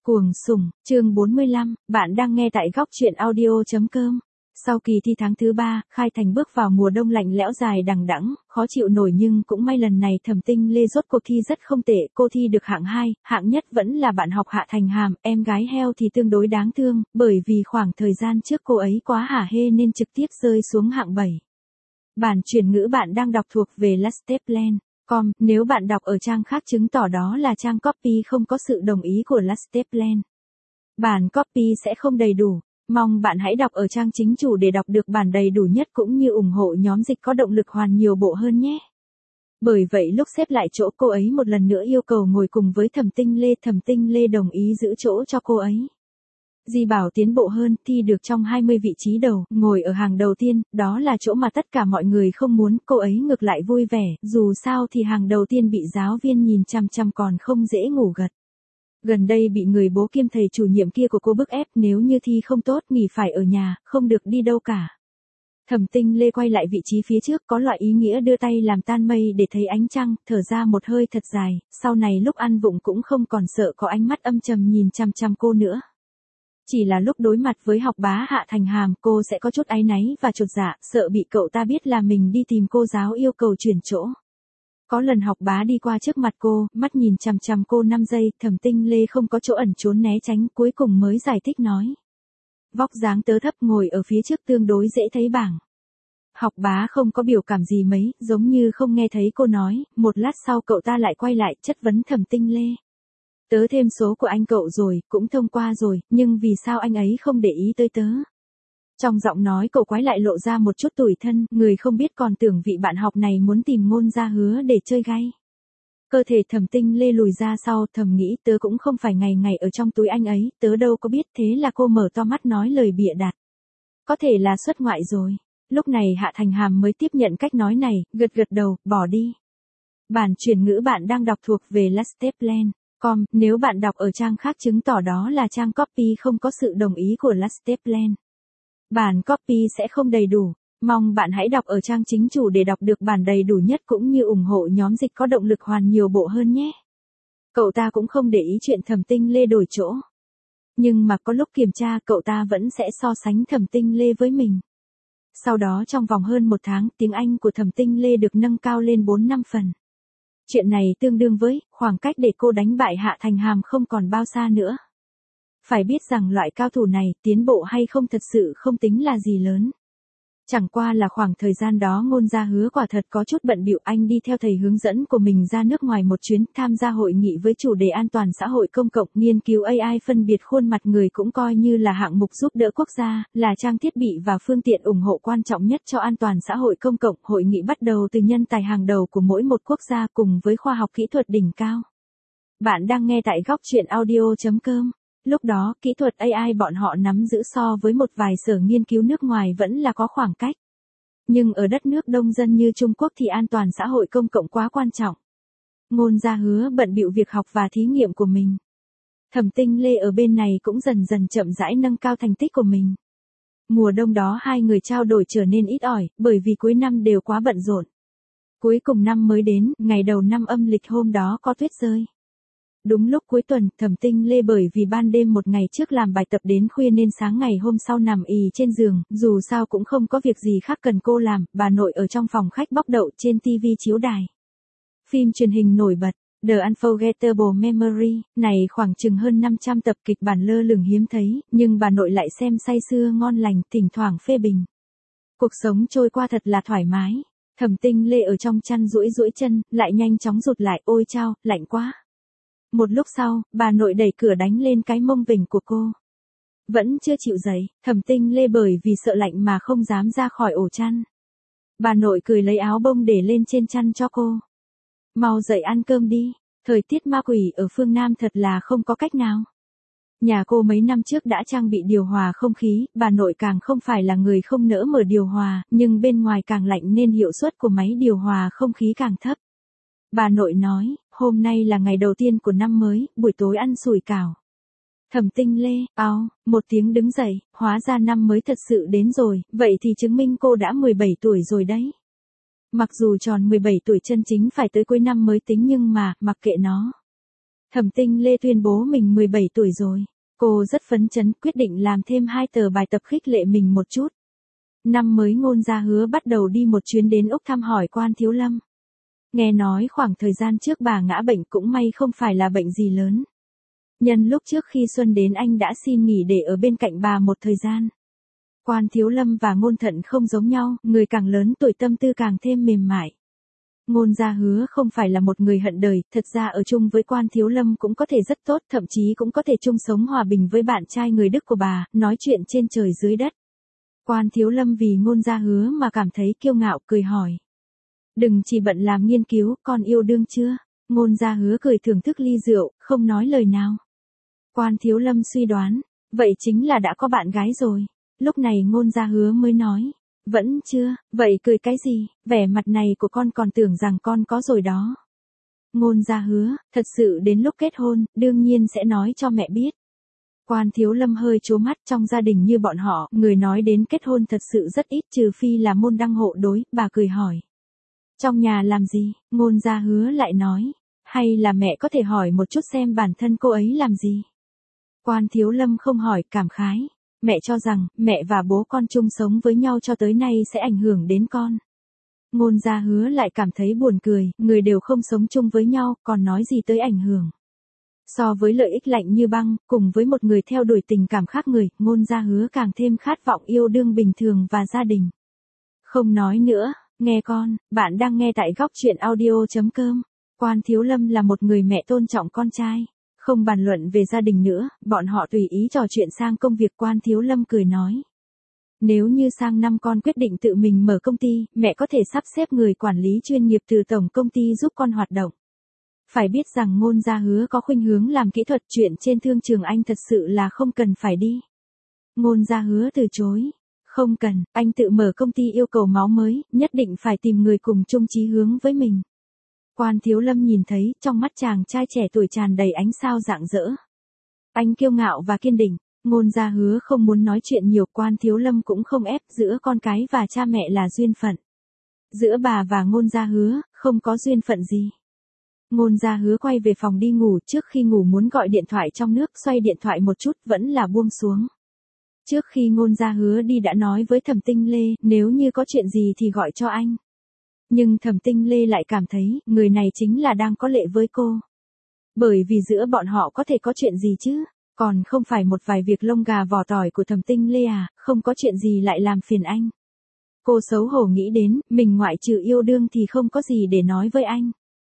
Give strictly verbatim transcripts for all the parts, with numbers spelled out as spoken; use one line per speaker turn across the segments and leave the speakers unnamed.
Cuồng sủng, chương bốn mươi lăm, bạn đang nghe tại góc truyện audio chấm com. Sau kỳ thi tháng thứ ba, Khai Thành bước vào mùa đông lạnh lẽo dài đằng đẵng, khó chịu nổi nhưng cũng may lần này Thẩm Tinh Lê rốt cuộc thi rất không tệ, cô thi được hạng hai, hạng nhất vẫn là bạn học Hạ Thành Hàm, em gái heo thì tương đối đáng thương, bởi vì khoảng thời gian trước cô ấy quá hả hê nên trực tiếp rơi xuống hạng bảy. Bản chuyển ngữ bạn đang đọc thuộc về Lasteplan. Com, nếu bạn đọc ở trang khác chứng tỏ đó là trang copy không có sự đồng ý của Lasteplan. Bản copy sẽ không đầy đủ. Mong bạn hãy đọc ở trang chính chủ để đọc được bản đầy đủ nhất cũng như ủng hộ nhóm dịch có động lực hoàn nhiều bộ hơn nhé. Bởi vậy lúc xếp lại chỗ cô ấy một lần nữa yêu cầu ngồi cùng với Thẩm Tinh Lê, Thẩm Tinh Lê đồng ý giữ chỗ cho cô ấy. Di bảo tiến bộ hơn, thi được trong hai mươi vị trí đầu, ngồi ở hàng đầu tiên, đó là chỗ mà tất cả mọi người không muốn, cô ấy ngược lại vui vẻ, dù sao thì hàng đầu tiên bị giáo viên nhìn chăm chăm còn không dễ ngủ gật. Gần đây bị người bố kiêm thầy chủ nhiệm kia của cô bức ép nếu như thi không tốt nghỉ phải ở nhà, không được đi đâu cả. Thẩm Tinh Lê quay lại vị trí phía trước có loại ý nghĩa đưa tay làm tan mây để thấy ánh trăng, thở ra một hơi thật dài, sau này lúc ăn vụng cũng không còn sợ có ánh mắt âm trầm nhìn chăm chăm cô nữa. Chỉ là lúc đối mặt với học bá Hạ Thành Hàm cô sẽ có chút áy náy và chột dạ, sợ bị cậu ta biết là mình đi tìm cô giáo yêu cầu chuyển chỗ. Có lần học bá đi qua trước mặt cô, mắt nhìn chằm chằm cô năm giây, Thẩm Tinh Lê không có chỗ ẩn trốn né tránh, cuối cùng mới giải thích nói. Vóc dáng tớ thấp ngồi ở phía trước tương đối dễ thấy bảng. Học bá không có biểu cảm gì mấy, giống như không nghe thấy cô nói, một lát sau cậu ta lại quay lại chất vấn Thẩm Tinh Lê. Tớ thêm số của anh cậu rồi, cũng thông qua rồi, nhưng vì sao anh ấy không để ý tới tớ? Trong giọng nói cậu quái lại lộ ra một chút tủi thân, người không biết còn tưởng vị bạn học này muốn tìm Ngôn Gia Hứa để chơi gay. Cơ thể Thẩm Tinh Lê lùi ra sau, thầm nghĩ tớ cũng không phải ngày ngày ở trong túi anh ấy, tớ đâu có biết, thế là cô mở to mắt nói lời bịa đặt. Có thể là xuất ngoại rồi. Lúc này Hạ Thành Hàm mới tiếp nhận cách nói này, gật gật đầu, bỏ đi. Bản chuyển ngữ bạn đang đọc thuộc về Lasteplan. Com, nếu bạn đọc ở trang khác chứng tỏ đó là trang copy không có sự đồng ý của Lasteplan. Bản copy sẽ không đầy đủ. Mong bạn hãy đọc ở trang chính chủ để đọc được bản đầy đủ nhất cũng như ủng hộ nhóm dịch có động lực hoàn nhiều bộ hơn nhé. Cậu ta cũng không để ý chuyện Thẩm Tinh Lê đổi chỗ. Nhưng mà có lúc kiểm tra cậu ta vẫn sẽ so sánh Thẩm Tinh Lê với mình. Sau đó trong vòng hơn một tháng tiếng Anh của Thẩm Tinh Lê được nâng cao lên bốn năm phần. Chuyện này tương đương với khoảng cách để cô đánh bại Hạ Thành Hàm không còn bao xa nữa. Phải biết rằng loại cao thủ này tiến bộ hay không thật sự không tính là gì lớn. Chẳng qua là khoảng thời gian đó Ngôn Gia Hứa quả thật có chút bận bịu, anh đi theo thầy hướng dẫn của mình ra nước ngoài một chuyến, tham gia hội nghị với chủ đề an toàn xã hội công cộng, nghiên cứu a i phân biệt khuôn mặt người cũng coi như là hạng mục giúp đỡ quốc gia, là trang thiết bị và phương tiện ủng hộ quan trọng nhất cho an toàn xã hội công cộng. Hội nghị bắt đầu từ nhân tài hàng đầu của mỗi một quốc gia cùng với khoa học kỹ thuật đỉnh cao. Bạn đang nghe tại góc truyện audio chấm com. Lúc đó, kỹ thuật a i bọn họ nắm giữ so với một vài sở nghiên cứu nước ngoài vẫn là có khoảng cách. Nhưng ở đất nước đông dân như Trung Quốc thì an toàn xã hội công cộng quá quan trọng. Ngôn Gia Hứa bận bịu việc học và thí nghiệm của mình. Thẩm Tinh Lê ở bên này cũng dần dần chậm rãi nâng cao thành tích của mình. Mùa đông đó hai người trao đổi trở nên ít ỏi, bởi vì cuối năm đều quá bận rộn. Cuối cùng năm mới đến, ngày đầu năm âm lịch hôm đó có tuyết rơi. Đúng lúc cuối tuần, Thẩm Tinh Lê bởi vì ban đêm một ngày trước làm bài tập đến khuya nên sáng ngày hôm sau nằm ì trên giường, dù sao cũng không có việc gì khác cần cô làm, bà nội ở trong phòng khách bóc đậu trên tivi chiếu đài. Phim truyền hình nổi bật, The Unforgettable Memory, này khoảng chừng hơn năm trăm tập kịch bản lơ lửng hiếm thấy, nhưng bà nội lại xem say sưa ngon lành, thỉnh thoảng phê bình. Cuộc sống trôi qua thật là thoải mái. Thẩm Tinh Lê ở trong chăn duỗi duỗi chân, lại nhanh chóng rụt lại, ôi chao, lạnh quá. Một lúc sau, bà nội đẩy cửa đánh lên cái mông vểnh của cô. Vẫn chưa chịu dậy, Thẩm Tinh Lê bởi vì sợ lạnh mà không dám ra khỏi ổ chăn. Bà nội cười lấy áo bông để lên trên chăn cho cô. Mau dậy ăn cơm đi, thời tiết ma quỷ ở phương Nam thật là không có cách nào. Nhà cô mấy năm trước đã trang bị điều hòa không khí, bà nội càng không phải là người không nỡ mở điều hòa, nhưng bên ngoài càng lạnh nên hiệu suất của máy điều hòa không khí càng thấp. Bà nội nói, hôm nay là ngày đầu tiên của năm mới, buổi tối ăn sủi cảo. Thẩm Tinh Lê, ao, một tiếng đứng dậy, hóa ra năm mới thật sự đến rồi, vậy thì chứng minh cô đã mười bảy tuổi rồi đấy. Mặc dù tròn mười bảy tuổi chân chính phải tới cuối năm mới tính nhưng mà, mặc kệ nó. Thẩm Tinh Lê tuyên bố mình mười bảy tuổi rồi. Cô rất phấn chấn, quyết định làm thêm hai tờ bài tập khích lệ mình một chút. Năm mới Ngôn Gia Hứa bắt đầu đi một chuyến đến Úc thăm hỏi Quan Thiếu Lâm. Nghe nói khoảng thời gian trước bà ngã bệnh, cũng may không phải là bệnh gì lớn. Nhân lúc trước khi Xuân đến anh đã xin nghỉ để ở bên cạnh bà một thời gian. Quan Thiếu Lâm và Ngôn Thận không giống nhau, người càng lớn tuổi tâm tư càng thêm mềm mại. Ngôn Gia Hứa không phải là một người hận đời, thật ra ở chung với Quan Thiếu Lâm cũng có thể rất tốt, thậm chí cũng có thể chung sống hòa bình với bạn trai người Đức của bà, nói chuyện trên trời dưới đất. Quan Thiếu Lâm vì Ngôn Gia Hứa mà cảm thấy kiêu ngạo, cười hỏi. Đừng chỉ bận làm nghiên cứu, con yêu đương chưa? Ngôn Gia Hứa cười thưởng thức ly rượu, không nói lời nào. Quan Thiếu Lâm suy đoán, vậy chính là đã có bạn gái rồi. Lúc này Ngôn Gia Hứa mới nói, vẫn chưa, vậy cười cái gì, vẻ mặt này của con còn tưởng rằng con có rồi đó. Ngôn Gia Hứa, thật sự đến lúc kết hôn, đương nhiên sẽ nói cho mẹ biết. Quan Thiếu Lâm hơi trố mắt, trong gia đình như bọn họ, người nói đến kết hôn thật sự rất ít, trừ phi là môn đăng hộ đối, bà cười hỏi. Trong nhà làm gì? Ngôn Gia Hứa lại nói, hay là mẹ có thể hỏi một chút xem bản thân cô ấy làm gì? Quan Thiếu Lâm không hỏi, cảm khái. Mẹ cho rằng, mẹ và bố con chung sống với nhau cho tới nay sẽ ảnh hưởng đến con. Ngôn Gia Hứa lại cảm thấy buồn cười, người đều không sống chung với nhau, còn nói gì tới ảnh hưởng. So với lợi ích lạnh như băng, cùng với một người theo đuổi tình cảm khác người, Ngôn Gia Hứa càng thêm khát vọng yêu đương bình thường và gia đình. Không nói nữa, nghe con, bạn đang nghe tại góc truyện audio chấm com. Quan Thiếu Lâm là một người mẹ tôn trọng con trai. Không bàn luận về gia đình nữa, bọn họ tùy ý trò chuyện sang công việc. Quan Thiếu Lâm cười nói. Nếu như sang năm con quyết định tự mình mở công ty, mẹ có thể sắp xếp người quản lý chuyên nghiệp từ tổng công ty giúp con hoạt động. Phải biết rằng Ngôn Gia Hứa có khuynh hướng làm kỹ thuật, chuyện trên thương trường anh thật sự là không cần phải đi. Ngôn Gia Hứa từ chối. Không cần, anh tự mở công ty yêu cầu máu mới, nhất định phải tìm người cùng chung chí hướng với mình. Quan Thiếu Lâm nhìn thấy, trong mắt chàng trai trẻ tuổi tràn đầy ánh sao rạng rỡ. Anh kiêu ngạo và kiên định. Ngôn Gia Hứa không muốn nói chuyện nhiều, Quan Thiếu Lâm cũng không ép, giữa con cái và cha mẹ là duyên phận. Giữa bà và Ngôn Gia Hứa, không có duyên phận gì. Ngôn Gia Hứa quay về phòng đi ngủ, trước khi ngủ muốn gọi điện thoại trong nước, xoay điện thoại một chút, vẫn là buông xuống. Trước khi Ngôn Gia Hứa đi đã nói với Thẩm Tinh Lê, nếu như có chuyện gì thì gọi cho anh. Nhưng Thẩm Tinh Lê lại cảm thấy, người này chính là đang có lệ với cô. Bởi vì giữa bọn họ có thể có chuyện gì chứ, còn không phải một vài việc lông gà vỏ tỏi của Thẩm Tinh Lê à, không có chuyện gì lại làm phiền anh. Cô xấu hổ nghĩ đến, mình ngoại trừ yêu đương thì không có gì để nói với anh.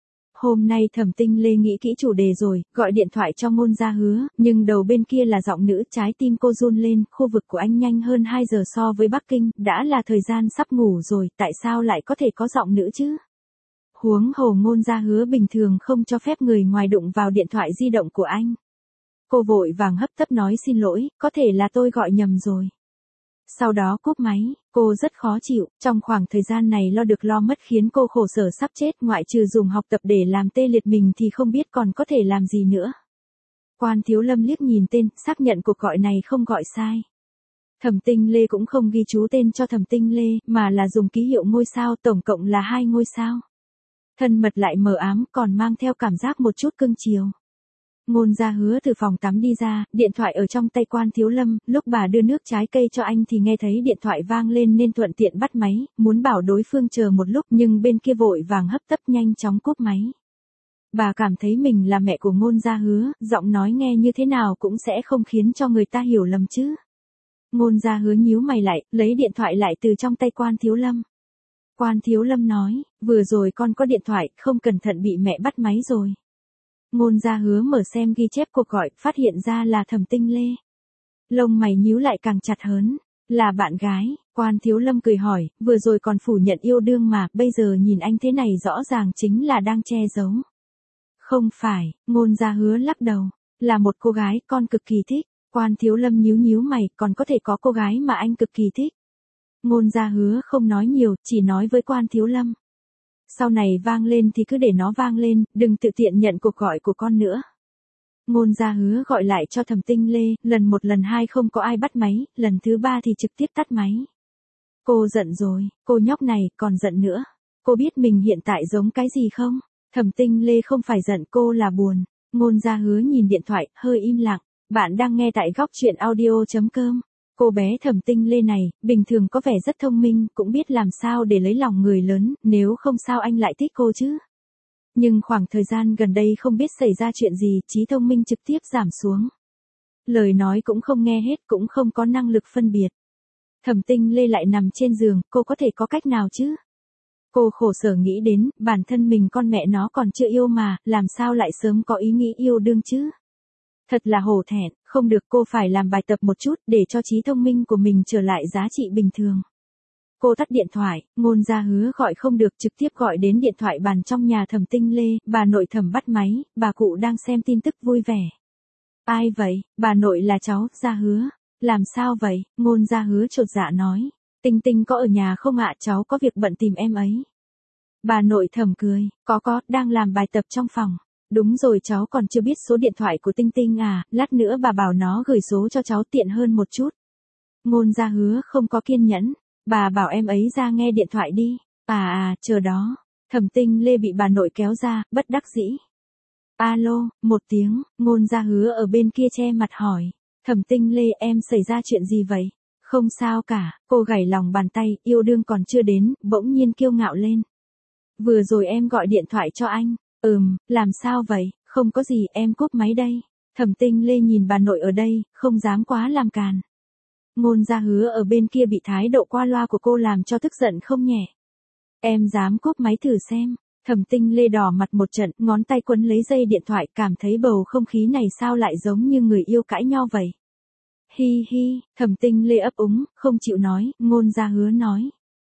Hôm nay Thẩm Tinh Lê nghĩ kỹ chủ đề rồi, gọi điện thoại cho Ngôn Gia Hứa, nhưng đầu bên kia là giọng nữ, trái tim cô run lên, khu vực của anh nhanh hơn hai giờ so với Bắc Kinh, đã là thời gian sắp ngủ rồi, tại sao lại có thể có giọng nữ chứ? Huống hồ Ngôn Gia Hứa bình thường không cho phép người ngoài đụng vào điện thoại di động của anh. Cô vội vàng hấp tấp nói xin lỗi, có thể là tôi gọi nhầm rồi. Sau đó cúp máy, cô rất khó chịu, trong khoảng thời gian này lo được lo mất khiến cô khổ sở sắp chết, ngoại trừ dùng học tập để làm tê liệt mình thì không biết còn có thể làm gì nữa. Quan Thiếu Lâm liếc nhìn tên, xác nhận cuộc gọi này không gọi sai. Thẩm Tinh Lê cũng không ghi chú tên cho Thẩm Tinh Lê, mà là dùng ký hiệu ngôi sao, tổng cộng là hai ngôi sao. Thân mật lại mờ ám, còn mang theo cảm giác một chút cưng chiều. Ngôn Gia Hứa từ phòng tắm đi ra, điện thoại ở trong tay Quan Thiếu Lâm, lúc bà đưa nước trái cây cho anh thì nghe thấy điện thoại vang lên nên thuận tiện bắt máy, muốn bảo đối phương chờ một lúc nhưng bên kia vội vàng hấp tấp nhanh chóng cúp máy. Bà cảm thấy mình là mẹ của Ngôn Gia Hứa, giọng nói nghe như thế nào cũng sẽ không khiến cho người ta hiểu lầm chứ. Ngôn Gia Hứa nhíu mày lại, lấy điện thoại lại từ trong tay Quan Thiếu Lâm. Quan Thiếu Lâm nói, vừa rồi con có điện thoại, không cẩn thận bị mẹ bắt máy rồi. Ngôn Gia Hứa mở xem ghi chép cuộc gọi, phát hiện ra là Thẩm Tinh Lê. Lông mày nhíu lại càng chặt hơn. Là bạn gái, Quan Thiếu Lâm cười hỏi, vừa rồi còn phủ nhận yêu đương mà, bây giờ nhìn anh thế này rõ ràng chính là đang che giấu. Không phải, Ngôn Gia Hứa lắc đầu, là một cô gái con cực kỳ thích. Quan Thiếu Lâm nhíu nhíu mày, còn có thể có cô gái mà anh cực kỳ thích. Ngôn Gia Hứa không nói nhiều, chỉ nói với Quan Thiếu Lâm. Sau này vang lên thì cứ để nó vang lên, đừng tự tiện nhận cuộc gọi của con nữa. Ngôn Gia Hứa gọi lại cho Thẩm Tinh Lê, lần một lần hai không có ai bắt máy, lần thứ ba thì trực tiếp tắt máy. Cô giận rồi, cô nhóc này còn giận nữa. Cô biết mình hiện tại giống cái gì không? Thẩm Tinh Lê không phải giận, cô là buồn. Ngôn Gia Hứa nhìn điện thoại, hơi im lặng. Bạn đang nghe tại góc chuyện audio.com. Cô bé Thẩm Tinh Lê này, bình thường có vẻ rất thông minh, cũng biết làm sao để lấy lòng người lớn, nếu không sao anh lại thích cô chứ. Nhưng khoảng thời gian gần đây không biết xảy ra chuyện gì, trí thông minh trực tiếp giảm xuống. Lời nói cũng không nghe hết, cũng không có năng lực phân biệt. Thẩm Tinh Lê lại nằm trên giường, cô có thể có cách nào chứ? Cô khổ sở nghĩ đến, bản thân mình con mẹ nó còn chưa yêu mà, làm sao lại sớm có ý nghĩ yêu đương chứ? Thật là hổ thẹn, không được, cô phải làm bài tập một chút để cho trí thông minh của mình trở lại giá trị bình thường. Cô tắt điện thoại, Ngôn Gia Hứa gọi không được, trực tiếp gọi đến điện thoại bàn trong nhà Thẩm Tinh Lê, bà nội Thẩm bắt máy, bà cụ đang xem tin tức vui vẻ. Ai vậy? Bà nội là cháu, Gia Hứa. Làm sao vậy? Ngôn Gia Hứa chột dạ nói. Tinh Tinh có ở nhà không ạ? Cháu có việc bận tìm em ấy. Bà nội Thẩm cười, có có, đang làm bài tập trong phòng. Đúng rồi, cháu còn chưa biết số điện thoại của Tinh Tinh à, lát nữa bà bảo nó gửi số cho cháu tiện hơn một chút. Ngôn Gia Hứa không có kiên nhẫn, bà bảo em ấy ra nghe điện thoại đi. À à, chờ đó. Thẩm Tinh Lê bị bà nội kéo ra, bất đắc dĩ. Alo, một tiếng, Ngôn Gia Hứa ở bên kia che mặt hỏi. Thẩm Tinh Lê, em xảy ra chuyện gì vậy? Không sao cả, cô gảy lòng bàn tay, yêu đương còn chưa đến, bỗng nhiên kiêu ngạo lên. Vừa rồi em gọi điện thoại cho anh. Ừm, làm sao vậy? Không có gì, em cúp máy đây. Thẩm Tinh Lê nhìn bà nội ở đây, không dám quá làm càn. Ngôn Gia Hứa ở bên kia bị thái độ qua loa của cô làm cho tức giận không nhẹ. Em dám cúp máy thử xem. Thẩm Tinh Lê đỏ mặt một trận, ngón tay quấn lấy dây điện thoại, cảm thấy bầu không khí này sao lại giống như người yêu cãi nhau vậy. Hi hi, Thẩm Tinh Lê ấp úng, không chịu nói, Ngôn Gia Hứa nói.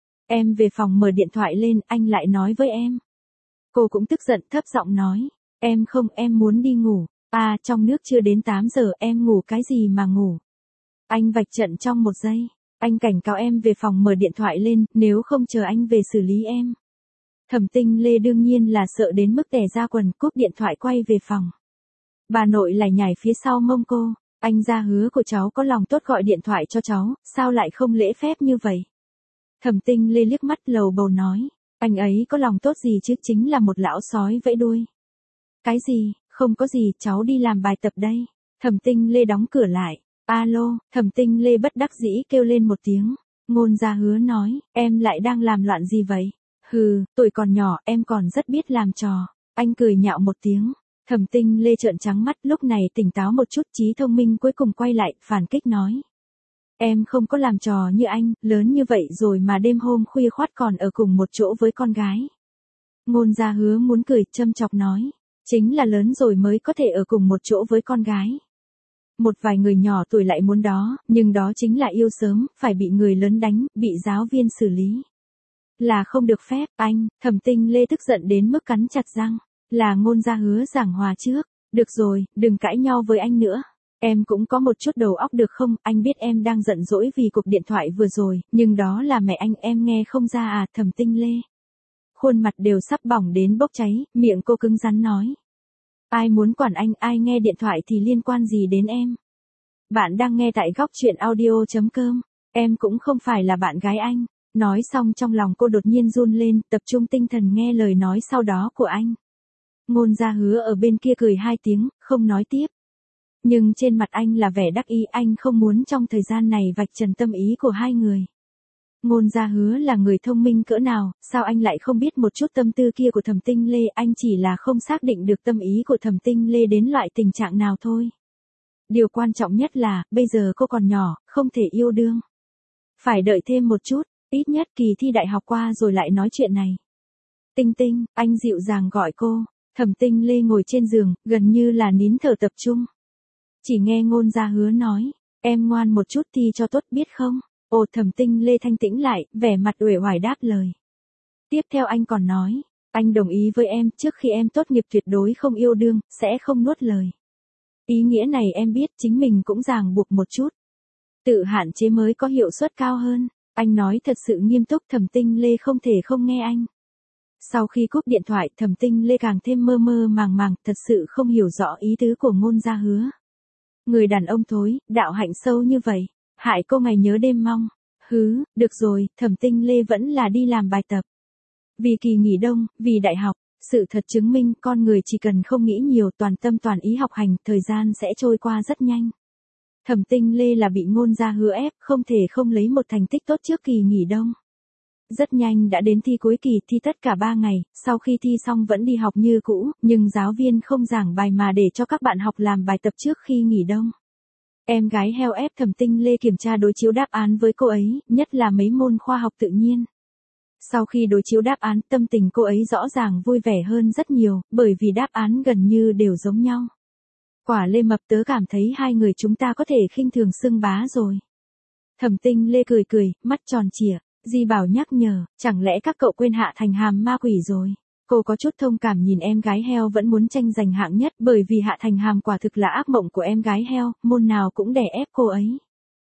Em về phòng mở điện thoại lên, anh lại nói với em. Cô cũng tức giận, thấp giọng nói. Em không, em muốn đi ngủ. À, trong nước chưa đến tám giờ, em ngủ cái gì mà ngủ. Anh vạch trận trong một giây. Anh cảnh cáo em về phòng mở điện thoại lên, nếu không chờ anh về xử lý em. Thẩm Tinh Lê đương nhiên là sợ đến mức tè ra quần, cúp điện thoại quay về phòng. Bà nội lại nhảy phía sau mông cô. Anh Gia Hứa của cháu có lòng tốt gọi điện thoại cho cháu, sao lại không lễ phép như vậy? Thẩm Tinh Lê liếc mắt lầu bầu nói. Anh ấy có lòng tốt gì chứ, chính là một lão sói vẫy đuôi. Cái gì, không có gì, cháu đi làm bài tập đây. Thẩm Tinh Lê đóng cửa lại. Alo, Thẩm Tinh Lê bất đắc dĩ kêu lên một tiếng. Ngôn Gia Hứa nói, em lại đang làm loạn gì vậy? Hừ, tuổi còn nhỏ, em còn rất biết làm trò. Anh cười nhạo một tiếng. Thẩm Tinh Lê trợn trắng mắt, lúc này tỉnh táo một chút, trí thông minh cuối cùng quay lại, phản kích nói. Em không có làm trò như anh, lớn như vậy rồi mà đêm hôm khuya khoắt còn ở cùng một chỗ với con gái. Ngôn Gia Hứa muốn cười, châm chọc nói. Chính là lớn rồi mới có thể ở cùng một chỗ với con gái. Một vài người nhỏ tuổi lại muốn đó, nhưng đó chính là yêu sớm, phải bị người lớn đánh, bị giáo viên xử lý. Là không được phép, anh. Thẩm Tinh Lê tức giận đến mức cắn chặt răng. Là Ngôn Gia Hứa giảng hòa trước. Được rồi, đừng cãi nhau với anh nữa. Em cũng có một chút đầu óc được không? Anh biết em đang giận dỗi vì cuộc điện thoại vừa rồi, nhưng đó là mẹ anh, em nghe không ra à? Thẩm Tinh Lê. Khuôn mặt đều sắp bỏng đến bốc cháy, miệng cô cứng rắn nói. Ai muốn quản anh, ai nghe điện thoại thì liên quan gì đến em? Bạn đang nghe tại góc chuyện audio.com. Em cũng không phải là bạn gái anh. Nói xong trong lòng cô đột nhiên run lên, tập trung tinh thần nghe lời nói sau đó của anh. Ngôn Gia Hứa ở bên kia cười hai tiếng, không nói tiếp. Nhưng trên mặt anh là vẻ đắc ý, anh không muốn trong thời gian này vạch trần tâm ý của hai người. Ngôn Gia Hứa là người thông minh cỡ nào, sao anh lại không biết một chút tâm tư kia của Thẩm Tinh Lê, anh chỉ là không xác định được tâm ý của Thẩm Tinh Lê đến loại tình trạng nào thôi. Điều quan trọng nhất là, bây giờ cô còn nhỏ, không thể yêu đương. Phải đợi thêm một chút, ít nhất kỳ thi đại học qua rồi lại nói chuyện này. Tinh Tinh, anh dịu dàng gọi cô. Thẩm Tinh Lê ngồi trên giường, gần như là nín thở tập trung. Chỉ nghe Ngôn Gia Hứa nói, em ngoan một chút thi cho tốt biết không? Ồ, Thẩm Tinh Lê thanh tĩnh lại, vẻ mặt uể oải đáp lời. Tiếp theo anh còn nói, anh đồng ý với em, trước khi em tốt nghiệp tuyệt đối không yêu đương, sẽ không nuốt lời. Ý nghĩa này em biết, chính mình cũng ràng buộc một chút. Tự hạn chế mới có hiệu suất cao hơn. Anh nói thật sự nghiêm túc, Thẩm Tinh Lê không thể không nghe anh. Sau khi cúp điện thoại, Thẩm Tinh Lê càng thêm mơ mơ màng màng, thật sự không hiểu rõ ý tứ của Ngôn Gia Hứa. Người đàn ông thối, đạo hạnh sâu như vậy, hại cô ngày nhớ đêm mong. Hứ, được rồi, Thẩm Tinh Lê vẫn là đi làm bài tập. Vì kỳ nghỉ đông, vì đại học, Sự thật chứng minh con người chỉ cần không nghĩ nhiều, toàn tâm toàn ý học hành, thời gian sẽ trôi qua rất nhanh. Thẩm Tinh Lê là bị Ngôn gia hứa ép, không thể không lấy một thành tích tốt trước kỳ nghỉ đông. Rất nhanh đã đến thi cuối kỳ, thi tất cả ba ngày, sau khi thi xong vẫn đi học như cũ, nhưng giáo viên không giảng bài mà để cho các bạn học làm bài tập trước khi nghỉ đông. Em gái heo ép Thẩm Tinh Lê kiểm tra đối chiếu đáp án với cô ấy, nhất là mấy môn khoa học tự nhiên. Sau khi đối chiếu đáp án, tâm tình cô ấy rõ ràng vui vẻ hơn rất nhiều, bởi vì đáp án gần như đều giống nhau. Quả Lê Mập, tớ cảm thấy hai người chúng ta có thể khinh thường xưng bá rồi. Thẩm Tinh Lê cười cười, mắt tròn trịa. Di Bảo nhắc nhở, chẳng lẽ các cậu quên Hạ Thành Hàm ma quỷ rồi? Cô có chút thông cảm nhìn em gái heo vẫn muốn tranh giành hạng nhất, bởi vì Hạ Thành Hàm quả thực là ác mộng của em gái heo, môn nào cũng đè ép cô ấy.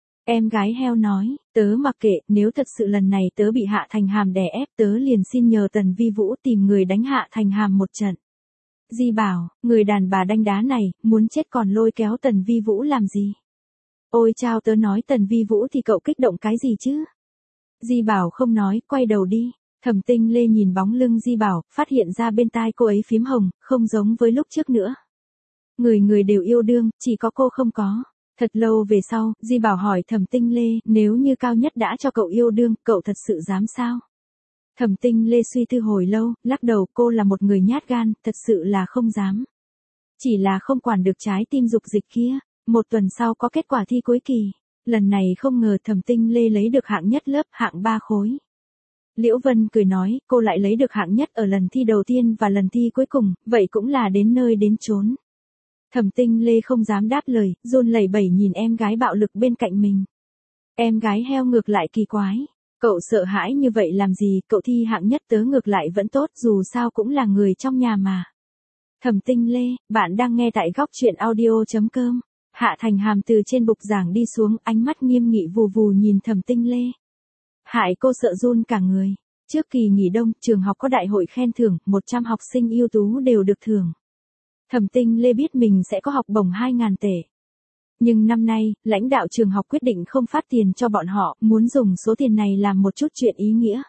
Em gái heo nói, tớ mặc kệ, nếu thật sự lần này tớ bị Hạ Thành Hàm đè ép, tớ liền xin nhờ Tần Vi Vũ tìm người đánh Hạ Thành Hàm một trận. Di Bảo, người đàn bà đanh đá này, muốn chết còn lôi kéo Tần Vi Vũ làm gì? Ôi chao, tớ nói Tần Vi Vũ thì cậu kích động cái gì chứ? Di Bảo không nói, quay đầu đi. Thẩm Tinh Lê nhìn bóng lưng Di Bảo, phát hiện ra bên tai cô ấy phím hồng, không giống với lúc trước nữa. Người người đều yêu đương, chỉ có cô không có. Thật lâu về sau, Di Bảo hỏi Thẩm Tinh Lê, nếu như Cao Nhất đã cho cậu yêu đương, cậu thật sự dám sao? Thẩm Tinh Lê suy tư hồi lâu, lắc đầu, cô là một người nhát gan, thật sự là không dám. Chỉ là không quản được trái tim dục dịch kia. Một tuần sau có kết quả thi cuối kỳ. Lần này không ngờ Thẩm Tinh Lê lấy được hạng nhất lớp, hạng ba khối. Liễu Vân cười nói, cô lại lấy được hạng nhất ở lần thi đầu tiên và lần thi cuối cùng, vậy cũng là đến nơi đến chốn. Thẩm Tinh Lê không dám đáp lời, run lẩy bẩy nhìn em gái bạo lực bên cạnh mình. Em gái heo ngược lại kỳ quái. Cậu sợ hãi như vậy làm gì, cậu thi hạng nhất tớ ngược lại vẫn tốt, dù sao cũng là người trong nhà mà. Thẩm Tinh Lê, bạn đang nghe tại góc truyện audio chấm com. Hạ Thành Hàm từ trên bục giảng đi xuống, ánh mắt nghiêm nghị vù vù nhìn Thẩm Tinh Lê. Hại cô sợ run cả người. Trước kỳ nghỉ đông, trường học có đại hội khen thưởng, một trăm học sinh ưu tú đều được thưởng. Thẩm Tinh Lê biết mình sẽ có học bổng hai nghìn tệ. Nhưng năm nay, lãnh đạo trường học quyết định không phát tiền cho bọn họ, muốn dùng số tiền này làm một chút chuyện ý nghĩa.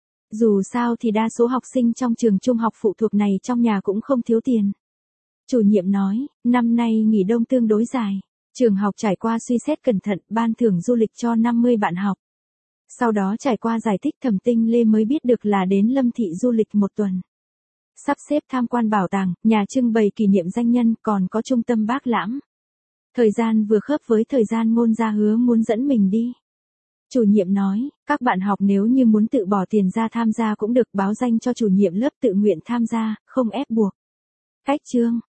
Dù sao thì đa số học sinh trong trường trung học phụ thuộc này trong nhà cũng không thiếu tiền. Chủ nhiệm nói, năm nay nghỉ đông tương đối dài. Trường học trải qua suy xét cẩn thận, ban thưởng du lịch cho năm mươi bạn học. Sau đó trải qua giải thích, Thẩm Tinh Lê mới biết được là đến Lâm Thị du lịch một tuần. Sắp xếp tham quan bảo tàng, nhà trưng bày kỷ niệm danh nhân, còn có trung tâm Bác Lãm. Thời gian vừa khớp với thời gian Ngôn gia hứa muốn dẫn mình đi. Chủ nhiệm nói, các bạn học nếu như muốn tự bỏ tiền ra tham gia cũng được, báo danh cho chủ nhiệm lớp tự nguyện tham gia, không ép buộc. Cách chương